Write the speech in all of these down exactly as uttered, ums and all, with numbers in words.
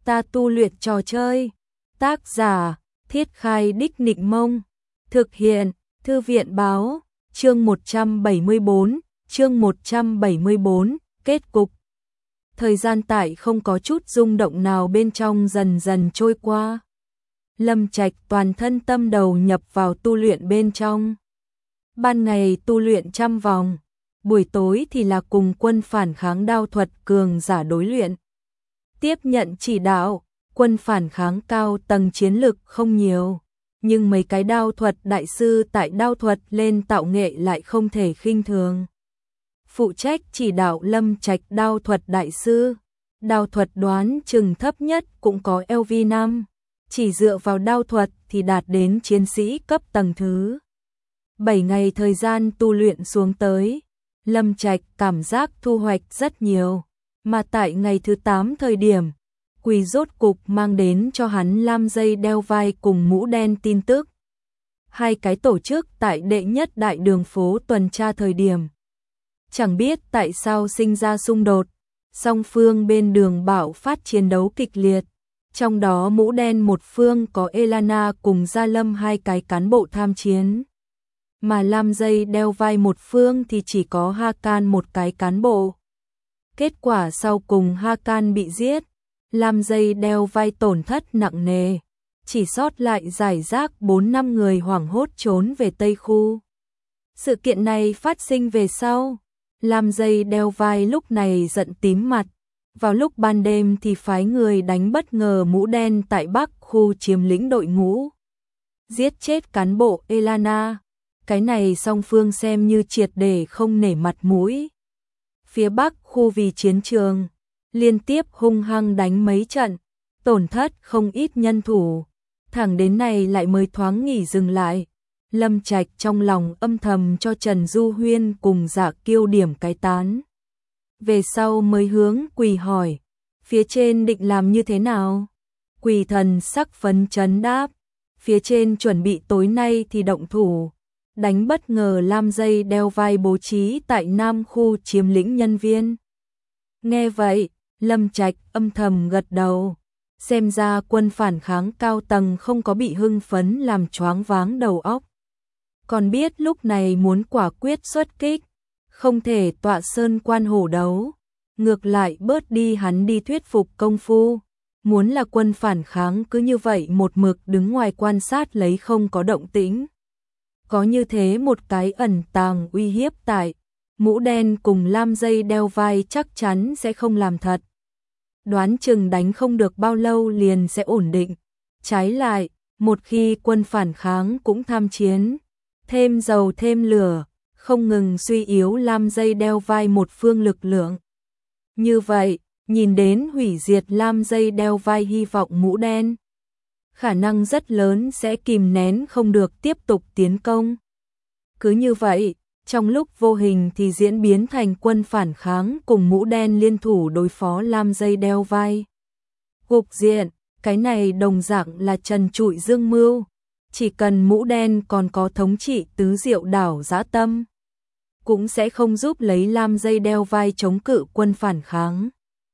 Ta tu luyện trò chơi. Tác giả: Thiết Khai Đích Nịnh Mông. Thực hiện: Thư viện báo. Chương một trăm bảy mươi bốn, chương một trăm bảy mươi bốn, kết cục. Thời gian tại không có chút rung động nào bên trong dần dần trôi qua. Lâm Trạch toàn thân tâm đầu nhập vào tu luyện bên trong. Ban ngày tu luyện trăm vòng, buổi tối thì là cùng quân phản kháng đao thuật cường giả đối luyện. Tiếp nhận chỉ đạo, quân phản kháng cao tầng chiến lực không nhiều, nhưng mấy cái đao thuật đại sư tại đao thuật lên tạo nghệ lại không thể khinh thường. Phụ trách chỉ đạo Lâm Trạch đao thuật đại sư, đao thuật đoán chừng thấp nhất cũng có L V năm, chỉ dựa vào đao thuật thì đạt đến chiến sĩ cấp tầng thứ. bảy ngày thời gian tu luyện xuống tới, Lâm Trạch cảm giác thu hoạch rất nhiều, mà tại ngày thứ tám thời điểm, Quỳ rốt cục mang đến cho hắn lam dây đeo vai cùng mũ đen tin tức. Hai cái tổ chức tại đệ nhất đại đường phố tuần tra thời điểm. Chẳng biết tại sao sinh ra xung đột, song phương bên đường bạo phát chiến đấu kịch liệt. Trong đó mũ đen một phương có Elana cùng Gia Lâm hai cái cán bộ tham chiến. Mà lam dây đeo vai một phương thì chỉ có Hakan một cái cán bộ. Kết quả sau cùng Hakan bị giết, lam dây đeo vai tổn thất nặng nề, chỉ sót lại giải rác bốn năm người hoảng hốt trốn về Tây Khu. Sự kiện này phát sinh về sau, lam dây đeo vai lúc này giận tím mặt, vào lúc ban đêm thì phái người đánh bất ngờ mũ đen tại Bắc Khu chiếm lĩnh đội ngũ, giết chết cán bộ Elana. Cái này song phương xem như triệt để không nể mặt mũi. Phía Bắc Khu vì chiến trường, liên tiếp hung hăng đánh mấy trận, tổn thất không ít nhân thủ, thẳng đến này lại mới thoáng nghỉ dừng lại. Lâm Trạch trong lòng âm thầm cho Trần Du Huyên cùng Dạ Kiêu điểm cái tán. Về sau mới hướng Quỳ hỏi, phía trên định làm như thế nào? Quỳ thần sắc phấn chấn đáp, phía trên chuẩn bị tối nay thì động thủ, đánh bất ngờ lam dây đeo vai bố trí tại Nam Khu chiếm lĩnh nhân viên. Nghe vậy, Lâm Trạch âm thầm gật đầu, xem ra quân phản kháng cao tầng không có bị hưng phấn làm choáng váng đầu óc. Còn biết lúc này muốn quả quyết xuất kích, không thể tọa sơn quan hổ đấu, ngược lại bớt đi hắn đi thuyết phục công phu. Muốn là quân phản kháng cứ như vậy một mực đứng ngoài quan sát lấy không có động tĩnh. Có như thế một cái ẩn tàng uy hiếp tại, mũ đen cùng lam dây đeo vai chắc chắn sẽ không làm thật. Đoán chừng đánh không được bao lâu liền sẽ ổn định. Trái lại, một khi quân phản kháng cũng tham chiến, thêm dầu thêm lửa, không ngừng suy yếu lam dây đeo vai một phương lực lượng. Như vậy, nhìn đến hủy diệt lam dây đeo vai hy vọng mũ đen, khả năng rất lớn sẽ kìm nén không được tiếp tục tiến công. Cứ như vậy, trong lúc vô hình thì diễn biến thành quân phản kháng cùng mũ đen liên thủ đối phó lam dây đeo vai. Cục diện, cái này đồng dạng là trần trụi dương mưu, chỉ cần mũ đen còn có thống trị tứ diệu đảo dã tâm, cũng sẽ không giúp lấy lam dây đeo vai chống cự quân phản kháng.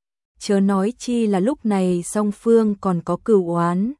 Chớ nói chi là lúc này song phương còn có cửu oán.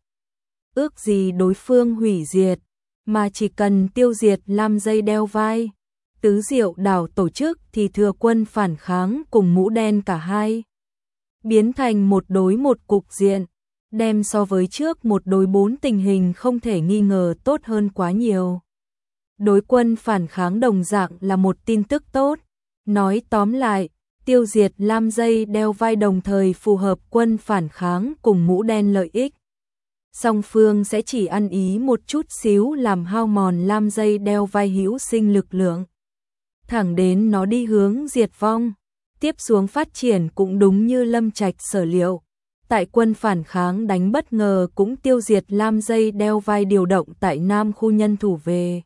Ước gì đối phương hủy diệt, mà chỉ cần tiêu diệt lam dây đeo vai, tứ diệu đảo tổ chức thì thừa quân phản kháng cùng mũ đen cả hai. Biến thành một đối một cục diện, đem so với trước một đối bốn tình hình không thể nghi ngờ tốt hơn quá nhiều. Đối quân phản kháng đồng dạng là một tin tức tốt. Nói tóm lại, tiêu diệt lam dây đeo vai đồng thời phù hợp quân phản kháng cùng mũ đen lợi ích. Song phương sẽ chỉ ăn ý một chút xíu làm hao mòn lam dây đeo vai hữu sinh lực lượng, thẳng đến nó đi hướng diệt vong. Tiếp xuống phát triển cũng đúng như Lâm Trạch sở liệu, tại quân phản kháng đánh bất ngờ cũng tiêu diệt lam dây đeo vai điều động tại Nam Khu nhân thủ về.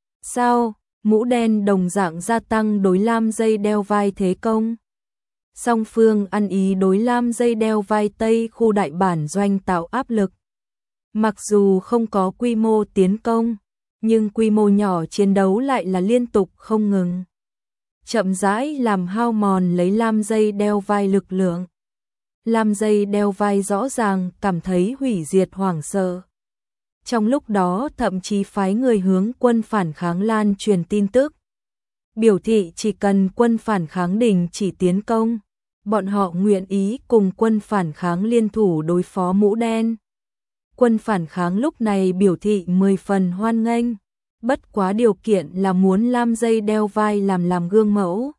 Sau, mũ đen đồng dạng gia tăng đối lam dây đeo vai thế công. Song phương ăn ý đối lam dây đeo vai Tây Khu đại bản doanh tạo áp lực. Mặc dù không có quy mô tiến công, nhưng quy mô nhỏ chiến đấu lại là liên tục không ngừng. Chậm rãi làm hao mòn lấy lam dây đeo vai lực lượng. Lam dây đeo vai rõ ràng cảm thấy hủy diệt hoảng sợ. Trong lúc đó thậm chí phái người hướng quân phản kháng lan truyền tin tức. Biểu thị chỉ cần quân phản kháng đình chỉ tiến công, bọn họ nguyện ý cùng quân phản kháng liên thủ đối phó Mũ Đen. Quân phản kháng lúc này biểu thị mười phần hoan nghênh, bất quá điều kiện là muốn Lam dây đeo vai làm làm gương mẫu.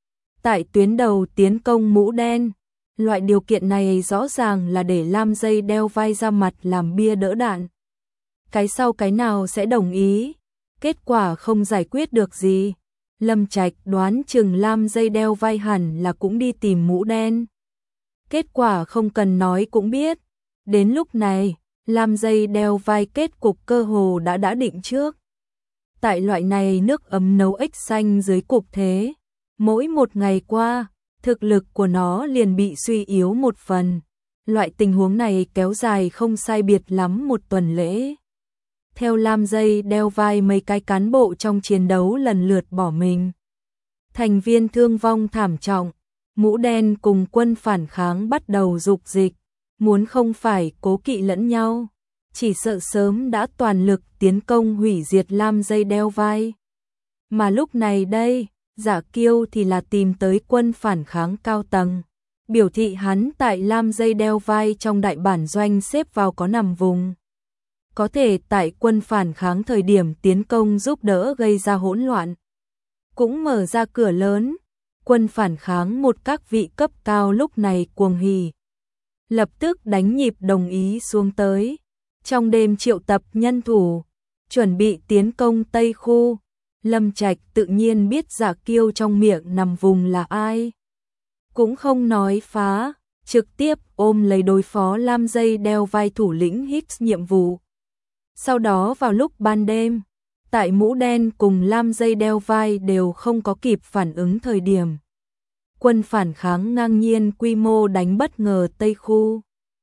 Tại tuyến đầu tiến công Mũ Đen, loại điều kiện này rõ ràng là để Lam dây đeo vai ra mặt làm bia đỡ đạn. Cái sau cái nào sẽ đồng ý, kết quả không giải quyết được gì. Lâm Trạch đoán chừng Lam dây đeo vai hẳn là cũng đi tìm Mũ Đen. Kết quả không cần nói cũng biết, đến lúc này, Lam dây đeo vai kết cục cơ hồ đã đã định trước. Tại loại này nước ấm nấu ếch xanh dưới cục thế, mỗi một ngày qua, thực lực của nó liền bị suy yếu một phần. Loại tình huống này kéo dài không sai biệt lắm một tuần lễ. Theo Lam dây đeo vai mấy cái cán bộ trong chiến đấu lần lượt bỏ mình. Thành viên thương vong thảm trọng, Mũ Đen cùng quân phản kháng bắt đầu dục dịch, muốn không phải cố kỵ lẫn nhau, chỉ sợ sớm đã toàn lực tiến công hủy diệt Lam dây đeo vai. Mà lúc này đây, Giả Kiêu thì là tìm tới quân phản kháng cao tầng, biểu thị hắn tại Lam dây đeo vai trong đại bản doanh xếp vào có nằm vùng. Có thể tại quân phản kháng thời điểm tiến công giúp đỡ gây ra hỗn loạn. Cũng mở ra cửa lớn, quân phản kháng một các vị cấp cao lúc này cuồng hỉ. Lập tức đánh nhịp đồng ý xuống tới. Trong đêm triệu tập nhân thủ, chuẩn bị tiến công Tây Khu. Lâm Trạch tự nhiên biết Giả Kiêu trong miệng nằm vùng là ai. Cũng không nói phá, trực tiếp ôm lấy đối phó Lam dây đeo vai thủ lĩnh Hicks nhiệm vụ. Sau đó vào lúc ban đêm, tại Mũ Đen cùng Lam dây đeo vai đều không có kịp phản ứng thời điểm. Quân phản kháng ngang nhiên quy mô đánh bất ngờ Tây Khu.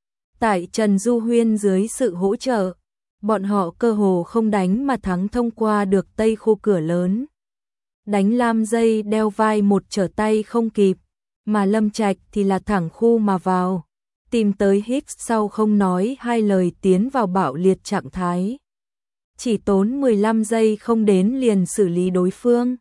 Tại Trần Du Huyên dưới sự hỗ trợ, bọn họ cơ hồ không đánh mà thắng thông qua được Tây Khu cửa lớn. Đánh Lam dây đeo vai một trở tay không kịp, mà Lâm Trạch thì là thẳng khu mà vào. Tìm tới Hicks sau không nói hai lời tiến vào bạo liệt trạng thái. Chỉ tốn mười lăm giây không đến liền xử lý đối phương.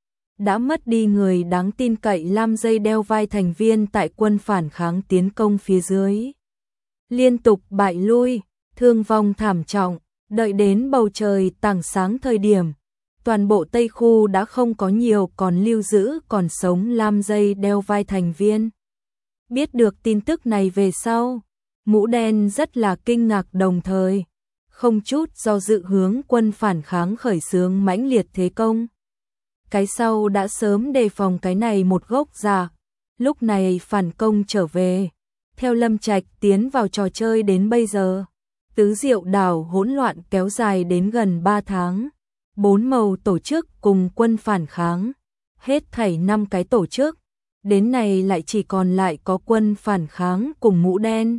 Đã mất đi người đáng tin cậy Lam dây đeo vai thành viên tại quân phản kháng tiến công phía dưới. Liên tục bại lui, thương vong thảm trọng, đợi đến bầu trời tảng sáng thời điểm. Toàn bộ Tây Khu đã không có nhiều còn lưu giữ còn sống Lam dây đeo vai thành viên. Biết được tin tức này về sau, Mũ Đen rất là kinh ngạc đồng thời, không chút do dự hướng quân phản kháng khởi xướng mãnh liệt thế công. Cái sau đã sớm đề phòng cái này một gốc giả, lúc này phản công trở về. Theo Lâm Trạch tiến vào trò chơi đến bây giờ, tứ diệu đảo hỗn loạn kéo dài đến gần ba tháng. Bốn màu tổ chức cùng quân phản kháng, hết thảy năm cái tổ chức. Đến này lại chỉ còn lại có quân phản kháng cùng Mũ Đen.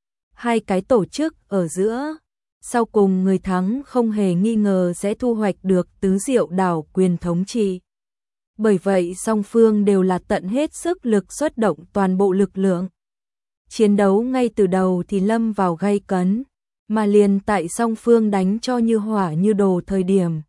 Hai cái tổ chức ở giữa, sau cùng người thắng không hề nghi ngờ sẽ thu hoạch được tứ diệu đảo quyền thống trị. Bởi vậy song phương đều là tận hết sức lực xuất động toàn bộ lực lượng. Chiến đấu ngay từ đầu thì lâm vào gay cấn, mà liền tại song phương đánh cho như hỏa như đồ thời điểm.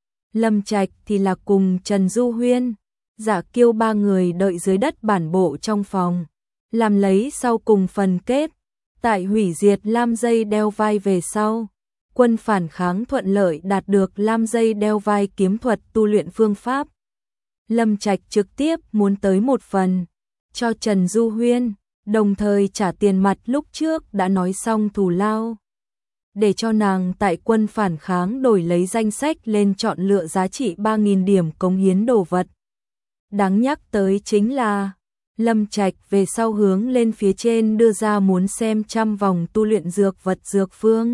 Lâm Trạch thì là cùng Trần Du Huyên, Giả Kiêu ba người đợi dưới đất bản bộ trong phòng, làm lấy sau cùng phần kết. Tại hủy diệt Lam dây đeo vai về sau, quân phản kháng thuận lợi đạt được Lam dây đeo vai kiếm thuật tu luyện phương pháp. Lâm Trạch trực tiếp muốn tới một phần, cho Trần Du Huyên, đồng thời trả tiền mặt lúc trước đã nói xong thù lao. Để cho nàng tại quân phản kháng đổi lấy danh sách lên chọn lựa giá trị ba nghìn điểm cống hiến đồ vật. Đáng nhắc tới chính là, Lâm Trạch về sau hướng lên phía trên đưa ra muốn xem trăm vòng tu luyện dược vật dược phương.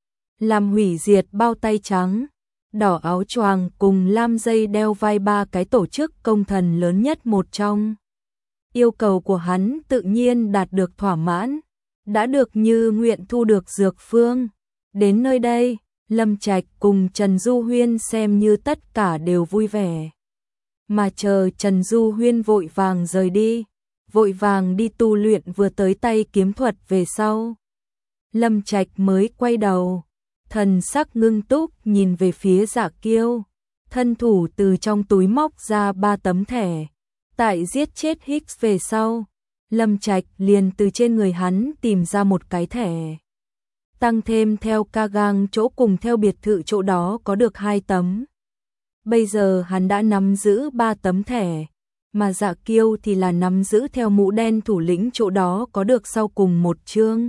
Làm hủy diệt bao tay trắng, đỏ áo choàng cùng Lam dây đeo vai ba cái tổ chức công thần lớn nhất một trong. Yêu cầu của hắn tự nhiên đạt được thỏa mãn, đã được như nguyện thu được dược phương. Đến nơi đây, Lâm Trạch cùng Trần Du Huyên xem như tất cả đều vui vẻ. Mà chờ Trần Du Huyên vội vàng rời đi, vội vàng đi tu luyện vừa tới tay kiếm thuật về sau. Lâm Trạch mới quay đầu, thần sắc ngưng túc nhìn về phía Dạ Kiêu, thân thủ từ trong túi móc ra ba tấm thẻ. Tại giết chết Hicks về sau, Lâm Trạch liền từ trên người hắn tìm ra một cái thẻ. Tăng thêm theo ca gang chỗ cùng theo biệt thự chỗ đó có được hai tấm. Bây giờ hắn đã nắm giữ ba tấm thẻ, mà Dạ Kiêu thì là nắm giữ theo mũ đen thủ lĩnh chỗ đó có được sau cùng một chương.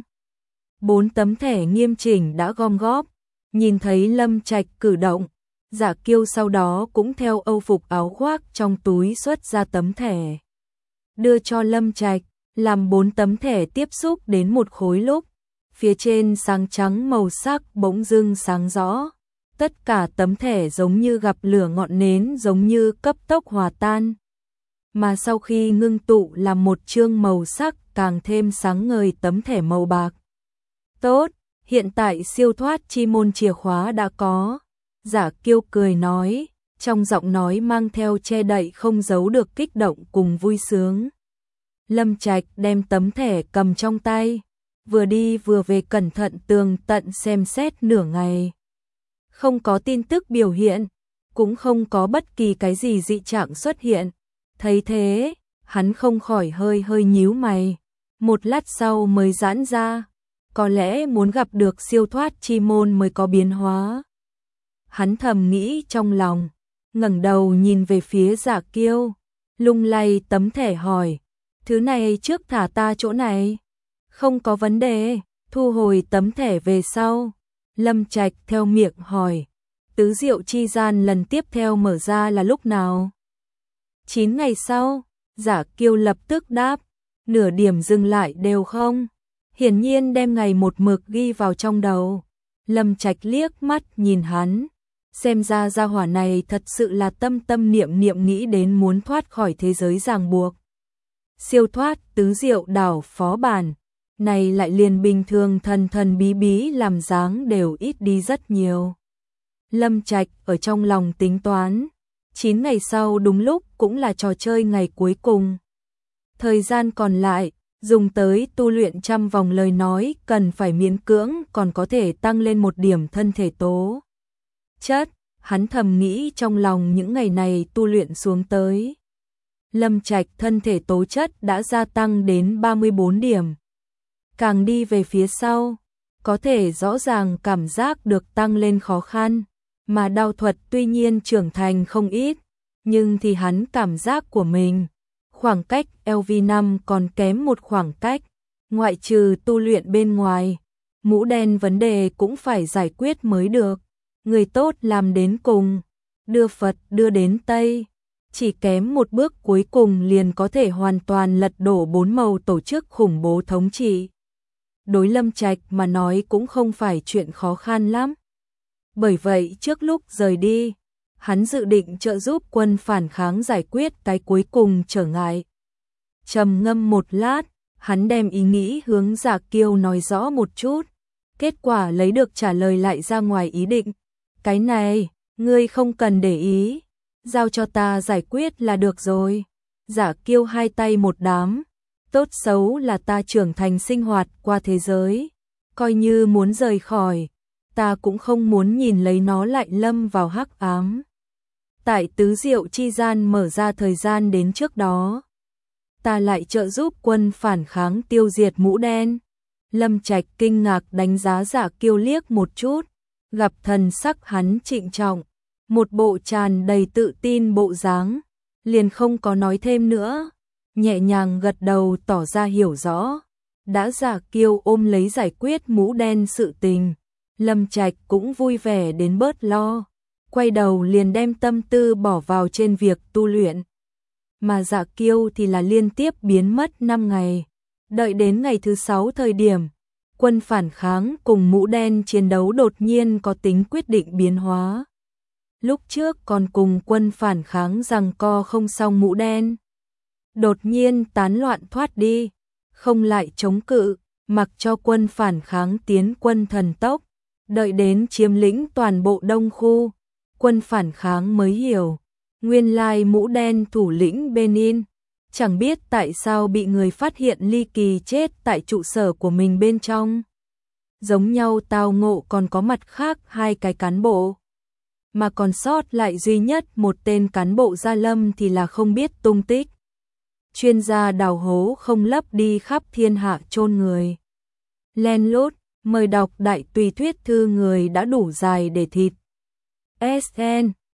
Bốn tấm thẻ nghiêm chỉnh đã gom góp, nhìn thấy Lâm Trạch cử động, Dạ Kiêu sau đó cũng theo âu phục áo khoác trong túi xuất ra tấm thẻ. Đưa cho Lâm Trạch, làm bốn tấm thẻ tiếp xúc đến một khối lúc, phía trên sáng trắng màu sắc bỗng dưng sáng rõ. Tất cả tấm thẻ giống như gặp lửa ngọn nến giống như cấp tốc hòa tan. Mà sau khi ngưng tụ làm một chương màu sắc càng thêm sáng ngời tấm thẻ màu bạc. Tốt, hiện tại siêu thoát chi môn chìa khóa đã có. Dạ Kiêu cười nói, trong giọng nói mang theo che đậy không giấu được kích động cùng vui sướng. Lâm Trạch đem tấm thẻ cầm trong tay, vừa đi vừa về cẩn thận tường tận xem xét nửa ngày. Không có tin tức biểu hiện, cũng không có bất kỳ cái gì dị trạng xuất hiện. Thấy thế, hắn không khỏi hơi hơi nhíu mày, một lát sau mới giãn ra, có lẽ muốn gặp được siêu thoát chi môn mới có biến hóa. Hắn thầm nghĩ trong lòng, ngẩng đầu nhìn về phía Dạ Kiêu, lung lay tấm thẻ hỏi, thứ này trước thả ta chỗ này. Không có vấn đề, thu hồi tấm thẻ về sau. Lâm Trạch theo miệng hỏi, tứ diệu chi gian lần tiếp theo mở ra là lúc nào? Chín ngày sau, Dạ Kiêu lập tức đáp, nửa điểm dừng lại đều không. Hiển nhiên đem ngày một mực ghi vào trong đầu. Lâm Trạch liếc mắt nhìn hắn, xem ra gia hỏa này thật sự là tâm tâm niệm niệm nghĩ đến muốn thoát khỏi thế giới ràng buộc. Siêu thoát tứ diệu đảo phó bản, này lại liền bình thường thần thần bí bí làm dáng đều ít đi rất nhiều. Lâm Trạch ở trong lòng tính toán, chín ngày sau đúng lúc cũng là trò chơi ngày cuối cùng. Thời gian còn lại, dùng tới tu luyện trăm vòng lời nói cần phải miễn cưỡng còn có thể tăng lên một điểm thân thể tố chất. Hắn thầm nghĩ trong lòng những ngày này tu luyện xuống tới. Lâm Trạch thân thể tố chất đã gia tăng đến ba mươi bốn điểm. Càng đi về phía sau, có thể rõ ràng cảm giác được tăng lên khó khăn, mà đao thuật tuy nhiên trưởng thành không ít, nhưng thì hắn cảm giác của mình, khoảng cách L V năm còn kém một khoảng cách, ngoại trừ tu luyện bên ngoài, mũ đen vấn đề cũng phải giải quyết mới được, người tốt làm đến cùng, đưa Phật đưa đến Tây, chỉ kém một bước cuối cùng liền có thể hoàn toàn lật đổ bốn màu tổ chức khủng bố thống trị. Đối Lâm Trạch mà nói cũng không phải chuyện khó khăn lắm. Bởi vậy trước lúc rời đi, hắn dự định trợ giúp quân phản kháng giải quyết cái cuối cùng trở ngại. Trầm ngâm một lát, hắn đem ý nghĩ hướng Dạ Kiêu nói rõ một chút, kết quả lấy được trả lời lại ra ngoài ý định. Cái này, ngươi không cần để ý, giao cho ta giải quyết là được rồi. Dạ Kiêu hai tay một đám, tốt xấu là ta trưởng thành sinh hoạt qua thế giới, coi như muốn rời khỏi, ta cũng không muốn nhìn lấy nó lại lâm vào hắc ám. Tại tứ diệu chi gian mở ra thời gian đến trước đó, ta lại trợ giúp quân phản kháng tiêu diệt mũ đen. Lâm Trạch kinh ngạc đánh giá Dạ Kiêu liếc một chút, gặp thần sắc hắn trịnh trọng, một bộ tràn đầy tự tin bộ dáng, liền không có nói thêm nữa, nhẹ nhàng gật đầu tỏ ra hiểu rõ. Đã Dạ Kiêu ôm lấy giải quyết mũ đen sự tình, Lâm Trạch cũng vui vẻ đến bớt lo, quay đầu liền đem tâm tư bỏ vào trên việc tu luyện. Mà Dạ Kiêu thì là liên tiếp biến mất năm ngày, đợi đến ngày thứ sáu thời điểm, quân phản kháng cùng mũ đen chiến đấu đột nhiên có tính quyết định biến hóa. Lúc trước còn cùng quân phản kháng giằng co không xong mũ đen, đột nhiên tán loạn thoát đi, không lại chống cự, mặc cho quân phản kháng tiến quân thần tốc, đợi đến chiếm lĩnh toàn bộ đông khu, quân phản kháng mới hiểu, nguyên lai mũ đen thủ lĩnh Benin, Chẳng biết tại sao bị người phát hiện ly kỳ chết tại trụ sở của mình bên trong. Giống nhau tao ngộ còn có mặt khác hai cái cán bộ. Mà còn sót lại duy nhất một tên cán bộ Gia Lâm thì là không biết tung tích. Chuyên gia đào hố không lấp đi khắp thiên hạ chôn người. Len lút, mời đọc đại tùy thuyết thư người đã đủ dài để thịt. ét en